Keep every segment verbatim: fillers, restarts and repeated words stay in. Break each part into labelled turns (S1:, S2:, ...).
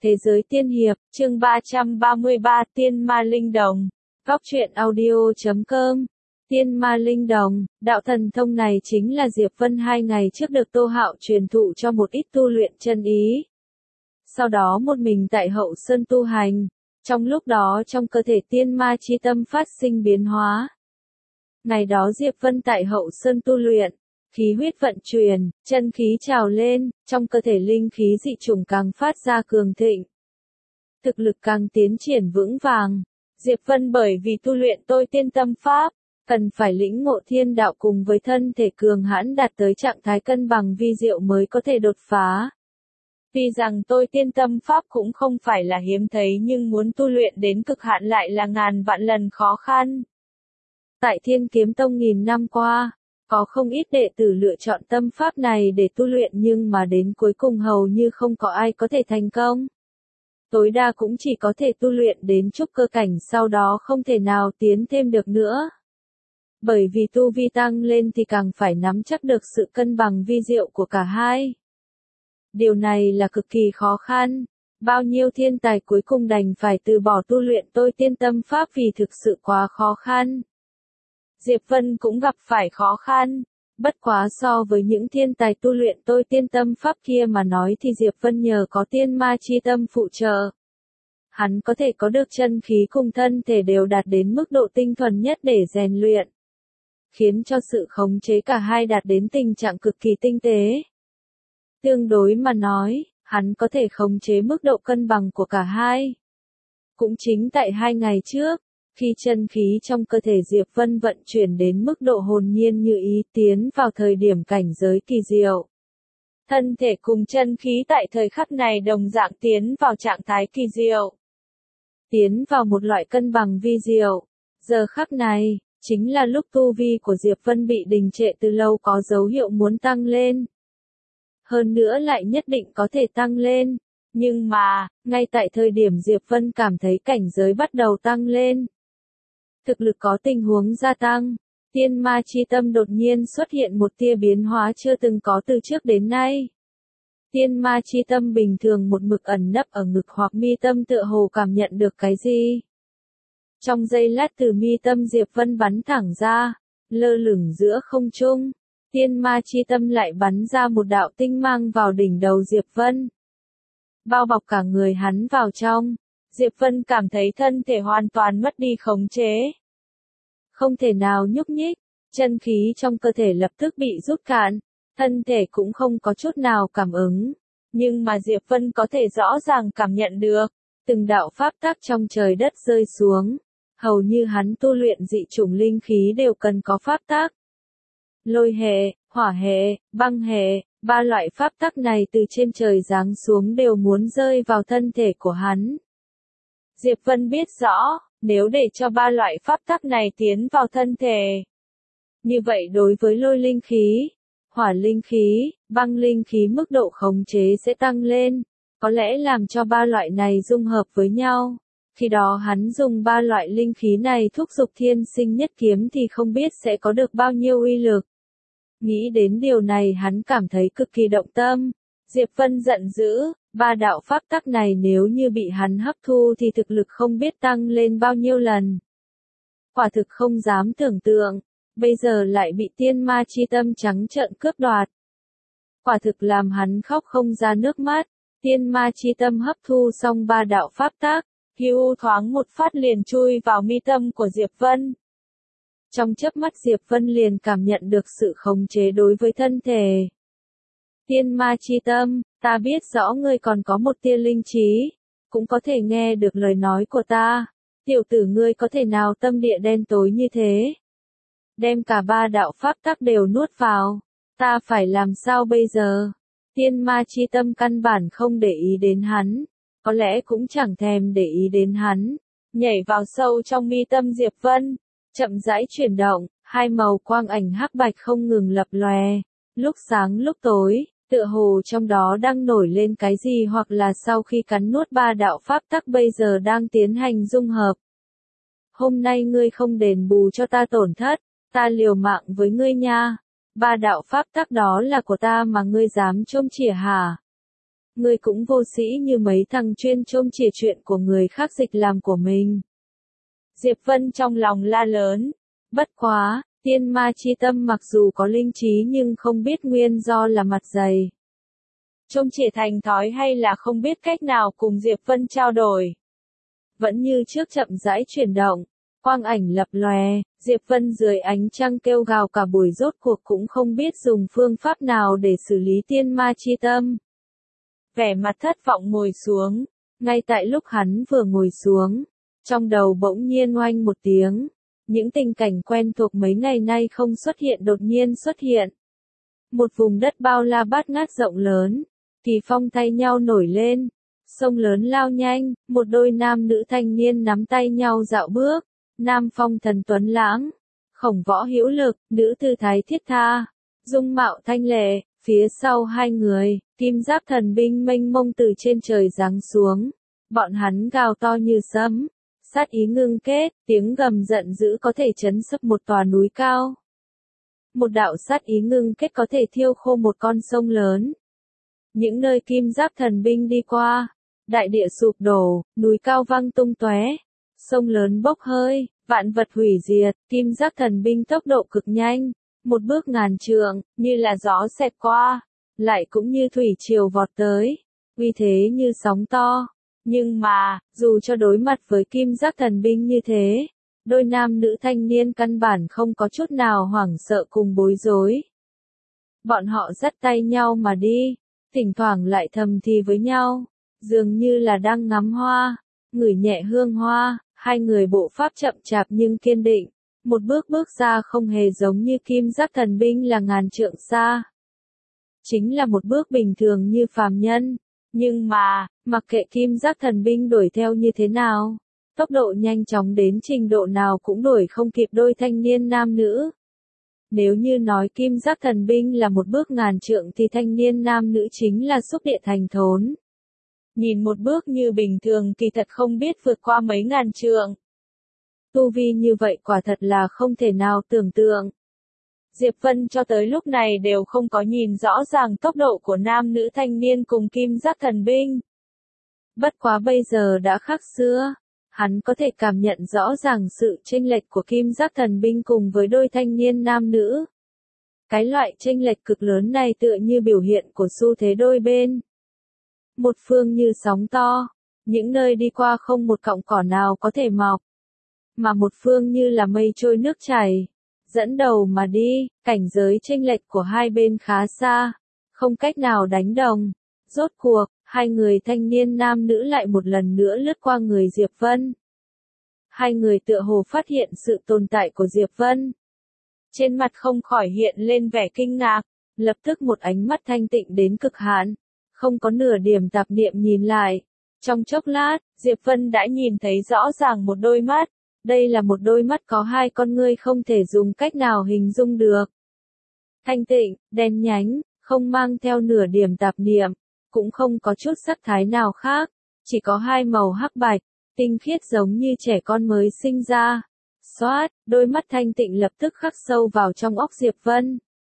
S1: Thế giới tiên hiệp, chương ba trăm ba mươi ba Tiên Ma Linh Đồng. Góc truyện audio chấm com. Tiên Ma Linh Đồng, đạo thần thông này chính là Diệp Vân hai ngày trước được Tô Hạo truyền thụ cho một ít tu luyện chân ý. Sau đó một mình tại Hậu Sơn tu hành, trong lúc đó trong cơ thể tiên ma chi tâm phát sinh biến hóa. Ngày đó Diệp Vân tại Hậu Sơn tu luyện, khí huyết vận chuyển, chân khí trào lên, trong cơ thể linh khí dị chủng càng phát ra cường thịnh. Thực lực càng tiến triển vững vàng. Diệp Vân bởi vì tu luyện tôi tiên tâm pháp, cần phải lĩnh ngộ thiên đạo cùng với thân thể cường hãn đạt tới trạng thái cân bằng vi diệu mới có thể đột phá. Tuy rằng tôi tiên tâm pháp cũng không phải là hiếm thấy nhưng muốn tu luyện đến cực hạn lại là ngàn vạn lần khó khăn. Tại Thiên Kiếm Tông nghìn năm qua, có không ít đệ tử lựa chọn tâm pháp này để tu luyện nhưng mà đến cuối cùng hầu như không có ai có thể thành công. Tối đa cũng chỉ có thể tu luyện đến trúc cơ cảnh sau đó không thể nào tiến thêm được nữa. Bởi vì tu vi tăng lên thì càng phải nắm chắc được sự cân bằng vi diệu của cả hai. Điều này là cực kỳ khó khăn. Bao nhiêu thiên tài cuối cùng đành phải từ bỏ tu luyện tôi tiên tâm pháp vì thực sự quá khó khăn. Diệp Vân cũng gặp phải khó khăn, bất quá so với những thiên tài tu luyện tôi tiên tâm pháp kia mà nói thì Diệp Vân nhờ có tiên ma chi tâm phụ trợ. Hắn có thể có được chân khí cùng thân thể đều đạt đến mức độ tinh thuần nhất để rèn luyện, khiến cho sự khống chế cả hai đạt đến tình trạng cực kỳ tinh tế. Tương đối mà nói, hắn có thể khống chế mức độ cân bằng của cả hai. Cũng chính tại hai ngày trước, khi chân khí trong cơ thể Diệp Vân vận chuyển đến mức độ hồn nhiên như ý tiến vào thời điểm cảnh giới kỳ diệu. Thân thể cùng chân khí tại thời khắc này đồng dạng tiến vào trạng thái kỳ diệu. Tiến vào một loại cân bằng vi diệu. Giờ khắc này, chính là lúc tu vi của Diệp Vân bị đình trệ từ lâu có dấu hiệu muốn tăng lên. Hơn nữa lại nhất định có thể tăng lên. Nhưng mà, ngay tại thời điểm Diệp Vân cảm thấy cảnh giới bắt đầu tăng lên, thực lực có tình huống gia tăng, tiên ma chi tâm đột nhiên xuất hiện một tia biến hóa chưa từng có từ trước đến nay. Tiên ma chi tâm bình thường một mực ẩn nấp ở ngực hoặc mi tâm tựa hồ cảm nhận được cái gì. Trong giây lát từ mi tâm Diệp Vân bắn thẳng ra, lơ lửng giữa không trung, tiên ma chi tâm lại bắn ra một đạo tinh mang vào đỉnh đầu Diệp Vân. Bao bọc cả người hắn vào trong, Diệp Vân cảm thấy thân thể hoàn toàn mất đi khống chế. Không thể nào nhúc nhích, chân khí trong cơ thể lập tức bị rút cạn, thân thể cũng không có chút nào cảm ứng. Nhưng mà Diệp Vân có thể rõ ràng cảm nhận được, từng đạo pháp tắc trong trời đất rơi xuống. Hầu như hắn tu luyện dị chủng linh khí đều cần có pháp tắc. Lôi hệ, hỏa hệ, băng hệ, ba loại pháp tắc này từ trên trời giáng xuống đều muốn rơi vào thân thể của hắn. Diệp Vân biết rõ, nếu để cho ba loại pháp tắc này tiến vào thân thể, như vậy đối với lôi linh khí, hỏa linh khí, băng linh khí mức độ khống chế sẽ tăng lên, có lẽ làm cho ba loại này dung hợp với nhau. Khi đó hắn dùng ba loại linh khí này thúc giục thiên sinh nhất kiếm thì không biết sẽ có được bao nhiêu uy lực. Nghĩ đến điều này hắn cảm thấy cực kỳ động tâm. Diệp Vân giận dữ, ba đạo pháp tắc này nếu như bị hắn hấp thu thì thực lực không biết tăng lên bao nhiêu lần. Quả thực không dám tưởng tượng, bây giờ lại bị tiên ma chi tâm trắng trợn cướp đoạt. Quả thực làm hắn khóc không ra nước mắt, tiên ma chi tâm hấp thu xong ba đạo pháp tắc, hưu thoáng một phát liền chui vào mi tâm của Diệp Vân. Trong chớp mắt Diệp Vân liền cảm nhận được sự khống chế đối với thân thể. Tiên ma chi tâm, ta biết rõ ngươi còn có một tia linh trí, cũng có thể nghe được lời nói của ta. Tiểu tử ngươi có thể nào tâm địa đen tối như thế? Đem cả ba đạo pháp tắc đều nuốt vào, ta phải làm sao bây giờ? Tiên ma chi tâm căn bản không để ý đến hắn, có lẽ cũng chẳng thèm để ý đến hắn, nhảy vào sâu trong mi tâm Diệp Vân, chậm rãi chuyển động, hai màu quang ảnh hắc bạch không ngừng lập lòe, lúc sáng lúc tối. Tựa hồ trong đó đang nổi lên cái gì hoặc là sau khi cắn nuốt ba đạo pháp tắc bây giờ đang tiến hành dung hợp. Hôm nay ngươi không đền bù cho ta tổn thất, ta liều mạng với ngươi nha. Ba đạo pháp tắc đó là của ta mà ngươi dám trông chỉa hả? ngươi cũng vô sĩ như mấy thằng chuyên trông chỉ chuyện của người khác dịch làm của mình. Diệp Vân trong lòng la lớn. Bất quá, tiên ma chi tâm mặc dù có linh trí nhưng không biết nguyên do là mặt dày. Trông chỉ thành thói hay là không biết cách nào cùng Diệp Vân trao đổi. Vẫn như trước chậm rãi chuyển động, quang ảnh lập lòe, Diệp Vân dưới ánh trăng kêu gào cả buổi rốt cuộc cũng không biết dùng phương pháp nào để xử lý tiên ma chi tâm. Vẻ mặt thất vọng ngồi xuống, ngay tại lúc hắn vừa ngồi xuống, trong đầu bỗng nhiên oanh một tiếng, những tình cảnh quen thuộc mấy ngày nay không xuất hiện đột nhiên xuất hiện. Một vùng đất bao la bát ngát rộng lớn, kỳ phong thay nhau nổi lên, sông lớn lao nhanh, một đôi nam nữ thanh niên nắm tay nhau dạo bước, nam phong thần tuấn lãng, khổng võ hữu lực, nữ tư thái thiết tha, dung mạo thanh lệ, phía sau hai người, kim giáp thần binh mênh mông từ trên trời giáng xuống, bọn hắn gào to như sấm, sát ý ngưng kết, tiếng gầm giận dữ có thể chấn sấp một tòa núi cao. Một đạo sát ý ngưng kết có thể thiêu khô một con sông lớn. Những nơi kim giáp thần binh đi qua, đại địa sụp đổ, núi cao văng tung tóe, sông lớn bốc hơi, vạn vật hủy diệt, kim giáp thần binh tốc độ cực nhanh, một bước ngàn trượng, như là gió xẹt qua, lại cũng như thủy triều vọt tới, uy thế như sóng to. Nhưng mà, dù cho đối mặt với kim giáp thần binh như thế, đôi nam nữ thanh niên căn bản không có chút nào hoảng sợ cùng bối rối. Bọn họ dắt tay nhau mà đi, thỉnh thoảng lại thầm thì với nhau, dường như là đang ngắm hoa, ngửi nhẹ hương hoa, hai người bộ pháp chậm chạp nhưng kiên định, một bước bước ra không hề giống như kim giáp thần binh là ngàn trượng xa. Chính là một bước bình thường như phàm nhân, nhưng mà, mặc kệ kim giáp thần binh đuổi theo như thế nào, tốc độ nhanh chóng đến trình độ nào cũng đuổi không kịp đôi thanh niên nam nữ. Nếu như nói kim giáp thần binh là một bước ngàn trượng thì thanh niên nam nữ chính là xúc địa thành thốn. Nhìn một bước như bình thường kỳ thật không biết vượt qua mấy ngàn trượng. Tu vi như vậy quả thật là không thể nào tưởng tượng. Diệp Vân cho tới lúc này đều không có nhìn rõ ràng tốc độ của nam nữ thanh niên cùng kim giáp thần binh. Bất quá bây giờ đã khác xưa, hắn có thể cảm nhận rõ ràng sự chênh lệch của kim giáp thần binh cùng với đôi thanh niên nam nữ. Cái loại chênh lệch cực lớn này tựa như biểu hiện của xu thế đôi bên. Một phương như sóng to, những nơi đi qua không một cọng cỏ nào có thể mọc, mà một phương như là mây trôi nước chảy, dẫn đầu mà đi, cảnh giới chênh lệch của hai bên khá xa, không cách nào đánh đồng. Rốt cuộc, hai người thanh niên nam nữ lại một lần nữa lướt qua người Diệp Vân. Hai người tựa hồ phát hiện sự tồn tại của Diệp Vân. Trên mặt không khỏi hiện lên vẻ kinh ngạc, lập tức một ánh mắt thanh tịnh đến cực hạn, không có nửa điểm tạp niệm nhìn lại. Trong chốc lát, Diệp Vân đã nhìn thấy rõ ràng một đôi mắt. Đây là một đôi mắt có hai con ngươi không thể dùng cách nào hình dung được. Thanh tịnh, đen nhánh, không mang theo nửa điểm tạp niệm, cũng không có chút sắc thái nào khác, chỉ có hai màu hắc bạch, tinh khiết giống như trẻ con mới sinh ra. Xoát, đôi mắt thanh tịnh lập tức khắc sâu vào trong óc Diệp Vân.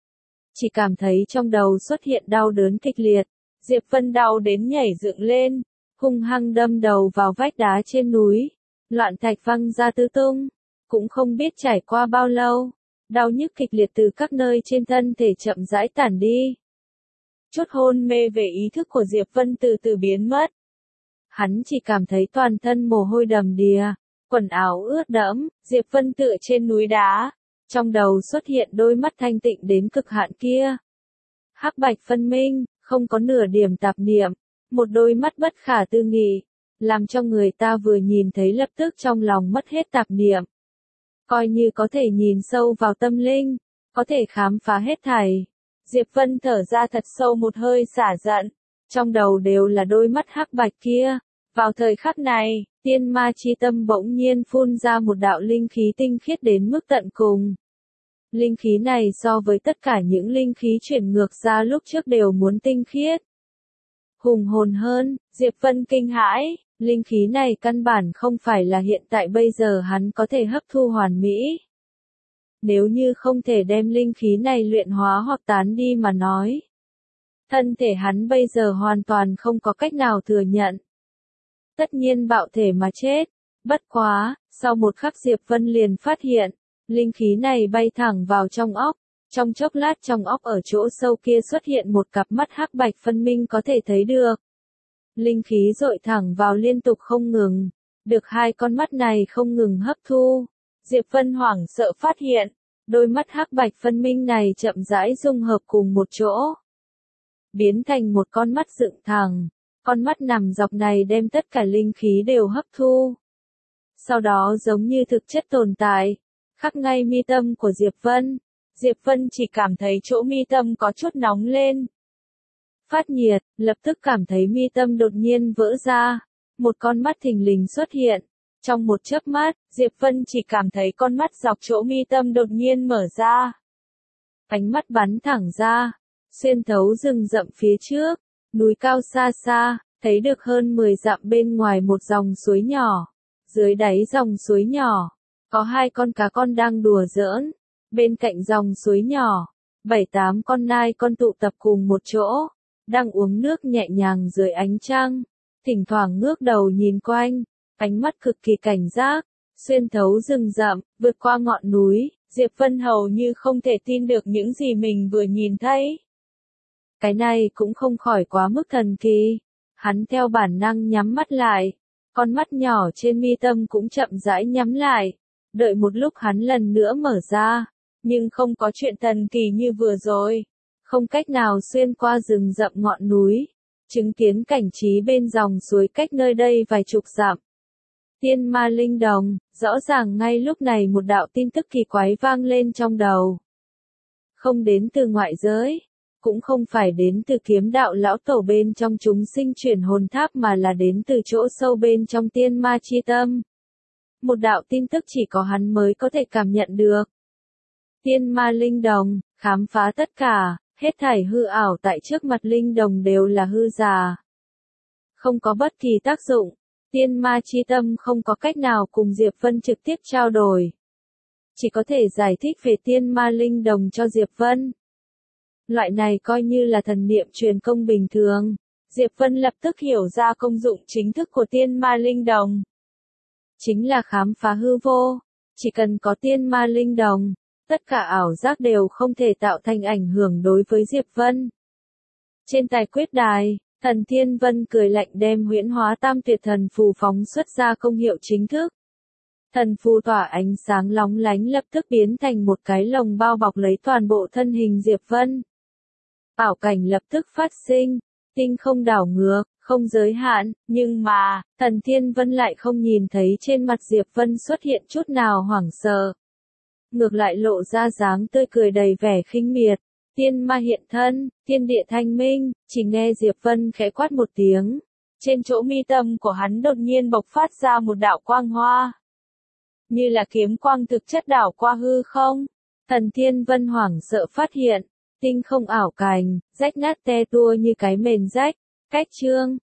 S1: Chỉ cảm thấy trong đầu xuất hiện đau đớn kịch liệt, Diệp Vân đau đến nhảy dựng lên, hung hăng đâm đầu vào vách đá trên núi. Loạn thạch văng ra tứ tung, cũng không biết trải qua bao lâu, đau nhức kịch liệt từ các nơi trên thân thể chậm rãi tản đi. Chút hôn mê về ý thức của Diệp Vân từ từ biến mất. Hắn chỉ cảm thấy toàn thân mồ hôi đầm đìa, quần áo ướt đẫm, Diệp Vân tựa trên núi đá, trong đầu xuất hiện đôi mắt thanh tịnh đến cực hạn kia. Hắc bạch phân minh, không có nửa điểm tạp niệm, một đôi mắt bất khả tư nghị, làm cho người ta vừa nhìn thấy lập tức trong lòng mất hết tạp niệm. Coi như có thể nhìn sâu vào tâm linh, có thể khám phá hết thảy. Diệp Vân thở ra thật sâu một hơi xả giận, trong đầu đều là đôi mắt hắc bạch kia. Vào thời khắc này, tiên ma chi tâm bỗng nhiên phun ra một đạo linh khí tinh khiết đến mức tận cùng. Linh khí này so với tất cả những linh khí chuyển ngược ra lúc trước đều muốn tinh khiết. Hùng hồn hơn, Diệp Vân kinh hãi, linh khí này căn bản không phải là hiện tại bây giờ hắn có thể hấp thu hoàn mỹ. Nếu như không thể đem linh khí này luyện hóa hoặc tán đi mà nói, Thân thể hắn bây giờ hoàn toàn không có cách nào thừa nhận. Tất nhiên bạo thể mà chết. Bất quá, sau một khắc Diệp Vân liền phát hiện, linh khí này bay thẳng vào trong óc. Trong chốc lát trong óc ở chỗ sâu kia xuất hiện một cặp mắt hắc bạch phân minh có thể thấy được. Linh khí dội thẳng vào liên tục không ngừng. Được hai con mắt này không ngừng hấp thu. Diệp Vân hoảng sợ phát hiện, đôi mắt hắc bạch phân minh này chậm rãi dung hợp cùng một chỗ. Biến thành một con mắt dựng thẳng. Con mắt nằm dọc này đem tất cả linh khí đều hấp thu. Sau đó giống như thực chất tồn tại, khắc ngay mi tâm của Diệp Vân. Diệp Vân chỉ cảm thấy chỗ mi tâm có chút nóng lên. Phát nhiệt, lập tức cảm thấy mi tâm đột nhiên vỡ ra. Một con mắt thình lình xuất hiện. Trong một chớp mắt, Diệp Vân chỉ cảm thấy con mắt dọc chỗ mi tâm đột nhiên mở ra. Ánh mắt bắn thẳng ra, xuyên thấu rừng rậm phía trước, núi cao xa xa, thấy được hơn mười dặm bên ngoài một dòng suối nhỏ. Dưới đáy dòng suối nhỏ, có hai con cá con đang đùa giỡn. Bên cạnh dòng suối nhỏ, bảy tám con nai con tụ tập cùng một chỗ, đang uống nước nhẹ nhàng dưới ánh trăng, thỉnh thoảng ngước đầu nhìn quanh, ánh mắt cực kỳ cảnh giác, xuyên thấu rừng rậm, vượt qua ngọn núi, Diệp Vân hầu như không thể tin được những gì mình vừa nhìn thấy. Cái này cũng không khỏi quá mức thần kỳ, hắn theo bản năng nhắm mắt lại, con mắt nhỏ trên mi tâm cũng chậm rãi nhắm lại, đợi một lúc hắn lần nữa mở ra. Nhưng không có chuyện thần kỳ như vừa rồi. Không cách nào xuyên qua rừng rậm ngọn núi. Chứng kiến cảnh trí bên dòng suối cách nơi đây vài chục dặm. Tiên ma linh đồng, rõ ràng ngay lúc này một đạo tin tức kỳ quái vang lên trong đầu. Không đến từ ngoại giới. Cũng không phải đến từ kiếm đạo lão tổ bên trong chúng sinh chuyển hồn tháp mà là đến từ chỗ sâu bên trong tiên ma chi tâm. Một đạo tin tức chỉ có hắn mới có thể cảm nhận được. Tiên ma linh đồng, khám phá tất cả, hết thảy hư ảo tại trước mặt linh đồng đều là hư giả. Không có bất kỳ tác dụng, tiên ma chi tâm không có cách nào cùng Diệp Vân trực tiếp trao đổi. Chỉ có thể giải thích về tiên ma linh đồng cho Diệp Vân. Loại này coi như là thần niệm truyền công bình thường. Diệp Vân lập tức hiểu ra công dụng chính thức của tiên ma linh đồng. Chính là khám phá hư vô. Chỉ cần có tiên ma linh đồng, tất cả ảo giác đều không thể tạo thành ảnh hưởng đối với Diệp Vân. Trên tài quyết đài, Thần Thiên Vân cười lạnh đem huyễn hóa tam tuyệt thần phù phóng xuất ra công hiệu chính thức. Thần phù tỏa ánh sáng lóng lánh lập tức biến thành một cái lồng bao bọc lấy toàn bộ thân hình Diệp Vân. Ảo cảnh lập tức phát sinh, tinh không đảo ngược, không giới hạn, nhưng mà, Thần Thiên Vân lại không nhìn thấy trên mặt Diệp Vân xuất hiện chút nào hoảng sợ. Ngược lại lộ ra dáng tươi cười đầy vẻ khinh miệt. Tiên ma hiện thân, thiên địa thanh minh, chỉ nghe Diệp Vân khẽ quát một tiếng. Trên chỗ mi tâm của hắn đột nhiên bộc phát ra một đạo quang hoa. Như là kiếm quang thực chất đảo qua hư không. Thần Thiên Vân hoảng sợ phát hiện, tinh không ảo cảnh, rách nát te tua như cái mền rách, cách chương.